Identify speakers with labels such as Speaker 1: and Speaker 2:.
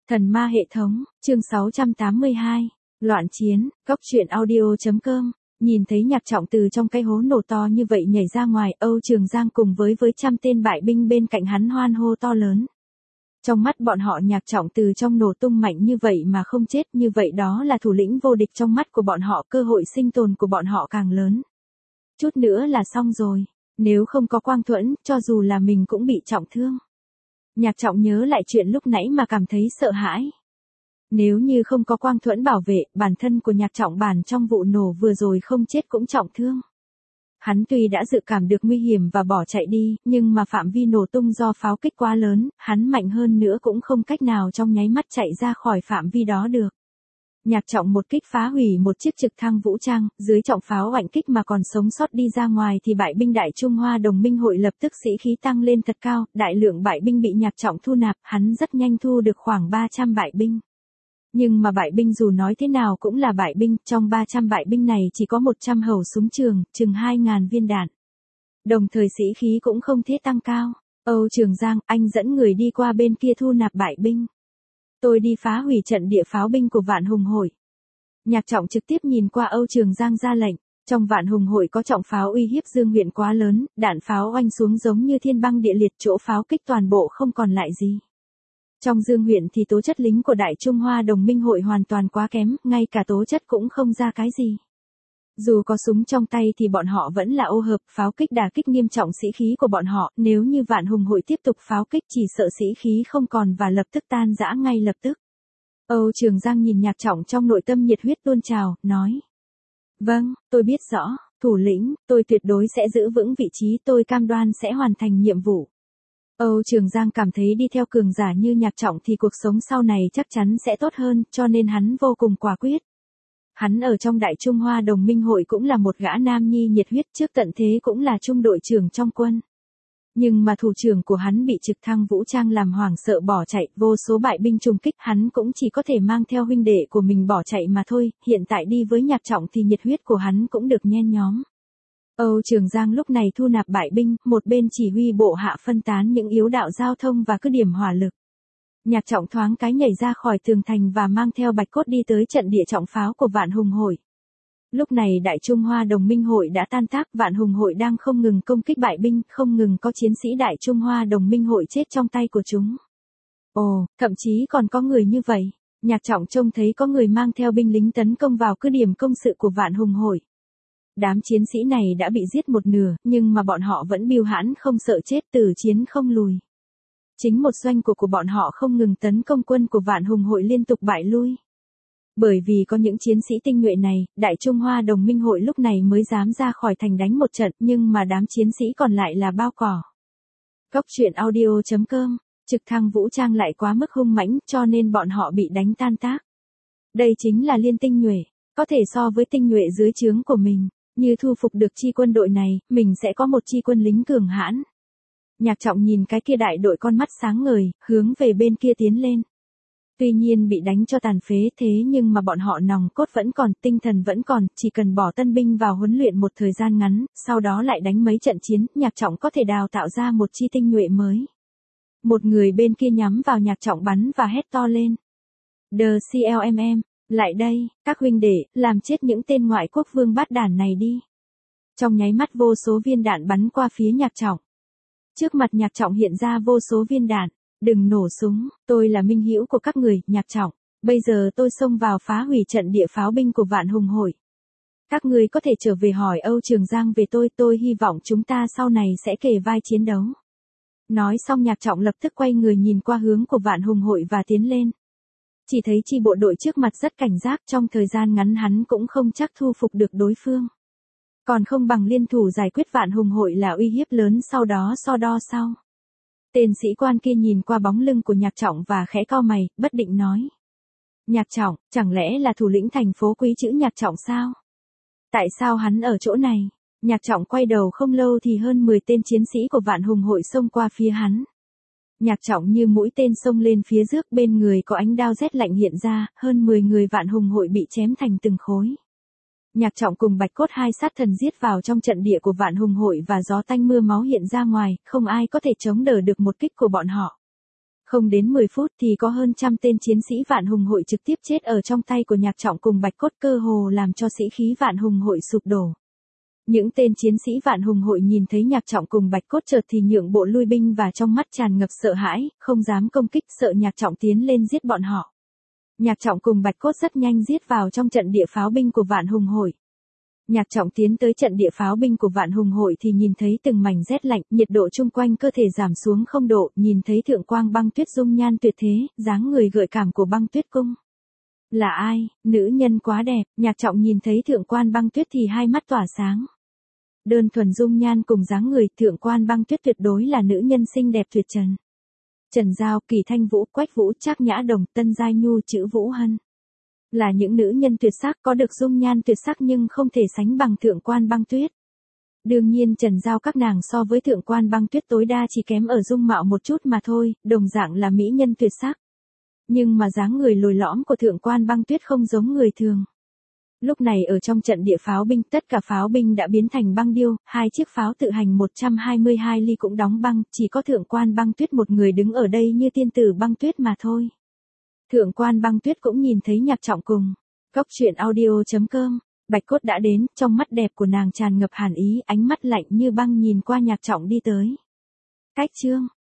Speaker 1: Thần ma hệ thống, chương 682, loạn chiến, góc truyện audio.com. Nhìn thấy Nhạc Trọng từ trong cái hố nổ to như vậy nhảy ra ngoài, Âu Trường Giang cùng với trăm tên bại binh bên cạnh hắn hoan hô to lớn. Trong mắt bọn họ Nhạc Trọng từ trong nổ tung mạnh như vậy mà không chết, như vậy đó là thủ lĩnh vô địch trong mắt của bọn họ, cơ hội sinh tồn của bọn họ càng lớn. Chút nữa là xong rồi, nếu không có Quang Thuẫn, cho dù là mình cũng bị trọng thương. Nhạc Trọng nhớ lại chuyện lúc nãy mà cảm thấy sợ hãi. Nếu như không có Quang Thuẫn bảo vệ, bản thân của Nhạc Trọng trong vụ nổ vừa rồi không chết cũng trọng thương. Hắn tuy đã dự cảm được nguy hiểm và bỏ chạy đi, nhưng mà phạm vi nổ tung do pháo kích quá lớn, hắn mạnh hơn nữa cũng không cách nào trong nháy mắt chạy ra khỏi phạm vi đó được. Nhạc Trọng một kích phá hủy một chiếc trực thăng vũ trang, dưới trọng pháo oạnh kích mà còn sống sót đi ra ngoài thì bại binh Đại Trung Hoa Đồng minh hội lập tức sĩ khí tăng lên thật cao, đại lượng bại binh bị Nhạc Trọng thu nạp, hắn rất nhanh thu được khoảng 300 bại binh. Nhưng mà bại binh dù nói thế nào cũng là bại binh, trong 300 bại binh này chỉ có 100 khẩu súng trường, chừng 2.000 viên đạn. Đồng thời sĩ khí cũng không thể tăng cao. Âu Trường Giang, anh dẫn người đi qua bên kia thu nạp bại binh. Tôi đi phá hủy trận địa pháo binh của Vạn Hùng Hội. Nhạc Trọng trực tiếp nhìn qua Âu Trường Giang ra lệnh. Trong Vạn Hùng Hội có trọng pháo uy hiếp Dương huyện quá lớn, đạn pháo oanh xuống giống như thiên băng địa liệt, chỗ pháo kích toàn bộ không còn lại gì. Trong Dương huyện thì tố chất lính của Đại Trung Hoa Đồng minh hội hoàn toàn quá kém, ngay cả tố chất cũng không ra cái gì. Dù có súng trong tay thì bọn họ vẫn là ô hợp, pháo kích đả kích nghiêm trọng sĩ khí của bọn họ, nếu như Vạn Hùng Hội tiếp tục pháo kích chỉ sợ sĩ khí không còn và lập tức tan rã ngay lập tức. Âu Trường Giang nhìn Nhạc Trọng trong nội tâm nhiệt huyết tuôn trào, nói. Vâng, tôi biết rõ, thủ lĩnh, tôi tuyệt đối sẽ giữ vững vị trí, tôi cam đoan sẽ hoàn thành nhiệm vụ. Âu Trường Giang cảm thấy đi theo cường giả như Nhạc Trọng thì cuộc sống sau này chắc chắn sẽ tốt hơn, cho nên hắn vô cùng quả quyết. Hắn ở trong Đại Trung Hoa Đồng minh hội cũng là một gã nam nhi nhiệt huyết, trước tận thế cũng là trung đội trưởng trong quân. Nhưng mà thủ trưởng của hắn bị trực thăng vũ trang làm hoảng sợ bỏ chạy, vô số bại binh trùng kích, hắn cũng chỉ có thể mang theo huynh đệ của mình bỏ chạy mà thôi, hiện tại đi với Nhạc Trọng thì nhiệt huyết của hắn cũng được nhen nhóm. Âu Trường Giang lúc này thu nạp bại binh, một bên chỉ huy bộ hạ phân tán những yếu đạo giao thông và cứ điểm hỏa lực. Nhạc Trọng thoáng cái nhảy ra khỏi tường thành và mang theo Bạch Cốt đi tới trận địa trọng pháo của Vạn Hùng Hội. Lúc này Đại Trung Hoa Đồng minh hội đã tan tác, Vạn Hùng Hội đang không ngừng công kích bại binh, không ngừng có chiến sĩ Đại Trung Hoa Đồng minh hội chết trong tay của chúng. Ồ, thậm chí còn có người như vậy. Nhạc Trọng trông thấy có người mang theo binh lính tấn công vào cứ điểm công sự của Vạn Hùng Hội. Đám chiến sĩ này đã bị giết một nửa, nhưng mà bọn họ vẫn bưu hãn không sợ chết, tử chiến không lùi. Chính một doanh của bọn họ không ngừng tấn công quân của Vạn Hùng Hội liên tục bại lui. Bởi vì có những chiến sĩ tinh nhuệ này, Đại Trung Hoa Đồng minh hội lúc này mới dám ra khỏi thành đánh một trận, nhưng mà đám chiến sĩ còn lại là bao cỏ. Góc truyện audio.com, trực thăng vũ trang lại quá mức hung mãnh, cho nên bọn họ bị đánh tan tác. Đây chính là liên tinh nhuệ, có thể so với tinh nhuệ dưới trướng của mình. Như thu phục được chi quân đội này, mình sẽ có một chi quân lính cường hãn. Nhạc Trọng nhìn cái kia đại đội con mắt sáng ngời, hướng về bên kia tiến lên. Tuy nhiên bị đánh cho tàn phế thế nhưng mà bọn họ nòng cốt vẫn còn, tinh thần vẫn còn, chỉ cần bỏ tân binh vào huấn luyện một thời gian ngắn, sau đó lại đánh mấy trận chiến, Nhạc Trọng có thể đào tạo ra một chi tinh nhuệ mới. Một người bên kia nhắm vào Nhạc Trọng bắn và hét to lên. The CLMM. Lại đây, các huynh đệ, làm chết những tên ngoại quốc vương bát đản này đi. Trong nháy mắt vô số viên đạn bắn qua phía Nhạc Trọng. Trước mặt Nhạc Trọng hiện ra vô số viên đạn. Đừng nổ súng, tôi là minh hữu của các người, Nhạc Trọng. Bây giờ tôi xông vào phá hủy trận địa pháo binh của Vạn Hùng Hội. Các người có thể trở về hỏi Âu Trường Giang về tôi hy vọng chúng ta sau này sẽ kề vai chiến đấu. Nói xong Nhạc Trọng lập tức quay người nhìn qua hướng của Vạn Hùng Hội và tiến lên. Chỉ thấy chi bộ đội trước mặt rất cảnh giác, trong thời gian ngắn hắn cũng không chắc thu phục được đối phương. Còn không bằng liên thủ giải quyết Vạn Hùng Hội là uy hiếp lớn, sau đó so đo sau. Tên sĩ quan kia nhìn qua bóng lưng của Nhạc Trọng và khẽ cau mày, bất định nói. Nhạc Trọng, chẳng lẽ là thủ lĩnh thành phố Quý Chữ Nhạc Trọng sao? Tại sao hắn ở chỗ này? Nhạc Trọng quay đầu không lâu thì hơn 10 tên chiến sĩ của Vạn Hùng Hội xông qua phía hắn. Nhạc Trọng như mũi tên xông lên phía trước, bên người có ánh đao rét lạnh hiện ra, hơn 10 người Vạn Hùng Hội bị chém thành từng khối. Nhạc Trọng cùng Bạch Cốt hai sát thần giết vào trong trận địa của Vạn Hùng Hội và gió tanh mưa máu hiện ra ngoài, không ai có thể chống đỡ được một kích của bọn họ. Không đến 10 phút thì có hơn trăm tên chiến sĩ Vạn Hùng hội trực tiếp chết ở trong tay của Nhạc Trọng cùng Bạch Cốt, cơ hồ làm cho sĩ khí Vạn Hùng hội sụp đổ. Những tên chiến sĩ Vạn Hùng hội nhìn thấy Nhạc Trọng cùng Bạch Cốt chợt thì nhượng bộ lui binh và trong mắt tràn ngập sợ hãi, không dám công kích, sợ Nhạc Trọng tiến lên giết bọn họ. Nhạc Trọng cùng Bạch Cốt rất nhanh giết vào trong trận địa pháo binh của Vạn Hùng hội. Nhạc Trọng tiến tới trận địa pháo binh của Vạn Hùng hội thì nhìn thấy từng mảnh rét lạnh, nhiệt độ chung quanh cơ thể giảm xuống 0 độ, nhìn thấy thượng quang Băng Tuyết dung nhan tuyệt thế, dáng người gợi cảm của Băng Tuyết cung. Là ai, nữ nhân quá đẹp, Nhạc Trọng nhìn thấy thượng quan Băng Tuyết thì hai mắt tỏa sáng. Đơn thuần dung nhan cùng dáng người, thượng quan Băng Tuyết tuyệt đối là nữ nhân xinh đẹp tuyệt trần. Trần Giao, Kỳ Thanh Vũ, Quách Vũ, Trác Nhã Đồng, Tân Giai Nhu, Chữ Vũ Hân. Là những nữ nhân tuyệt sắc, có được dung nhan tuyệt sắc nhưng không thể sánh bằng thượng quan Băng Tuyết. Đương nhiên Trần Giao các nàng so với thượng quan Băng Tuyết tối đa chỉ kém ở dung mạo một chút mà thôi, đồng dạng là mỹ nhân tuyệt sắc. Nhưng mà dáng người lồi lõm của thượng quan Băng Tuyết không giống người thường. Lúc này ở trong trận địa pháo binh, tất cả pháo binh đã biến thành băng điêu, 2 chiếc pháo tự hành 122 ly cũng đóng băng, chỉ có thượng quan Băng Tuyết một người đứng ở đây như tiên tử Băng Tuyết mà thôi. Thượng quan Băng Tuyết cũng nhìn thấy Nhạc Trọng cùng. Cóc truyện audio.com, Bạch Cốt đã đến, trong mắt đẹp của nàng tràn ngập hàn ý, ánh mắt lạnh như băng nhìn qua Nhạc Trọng đi tới. Cách chương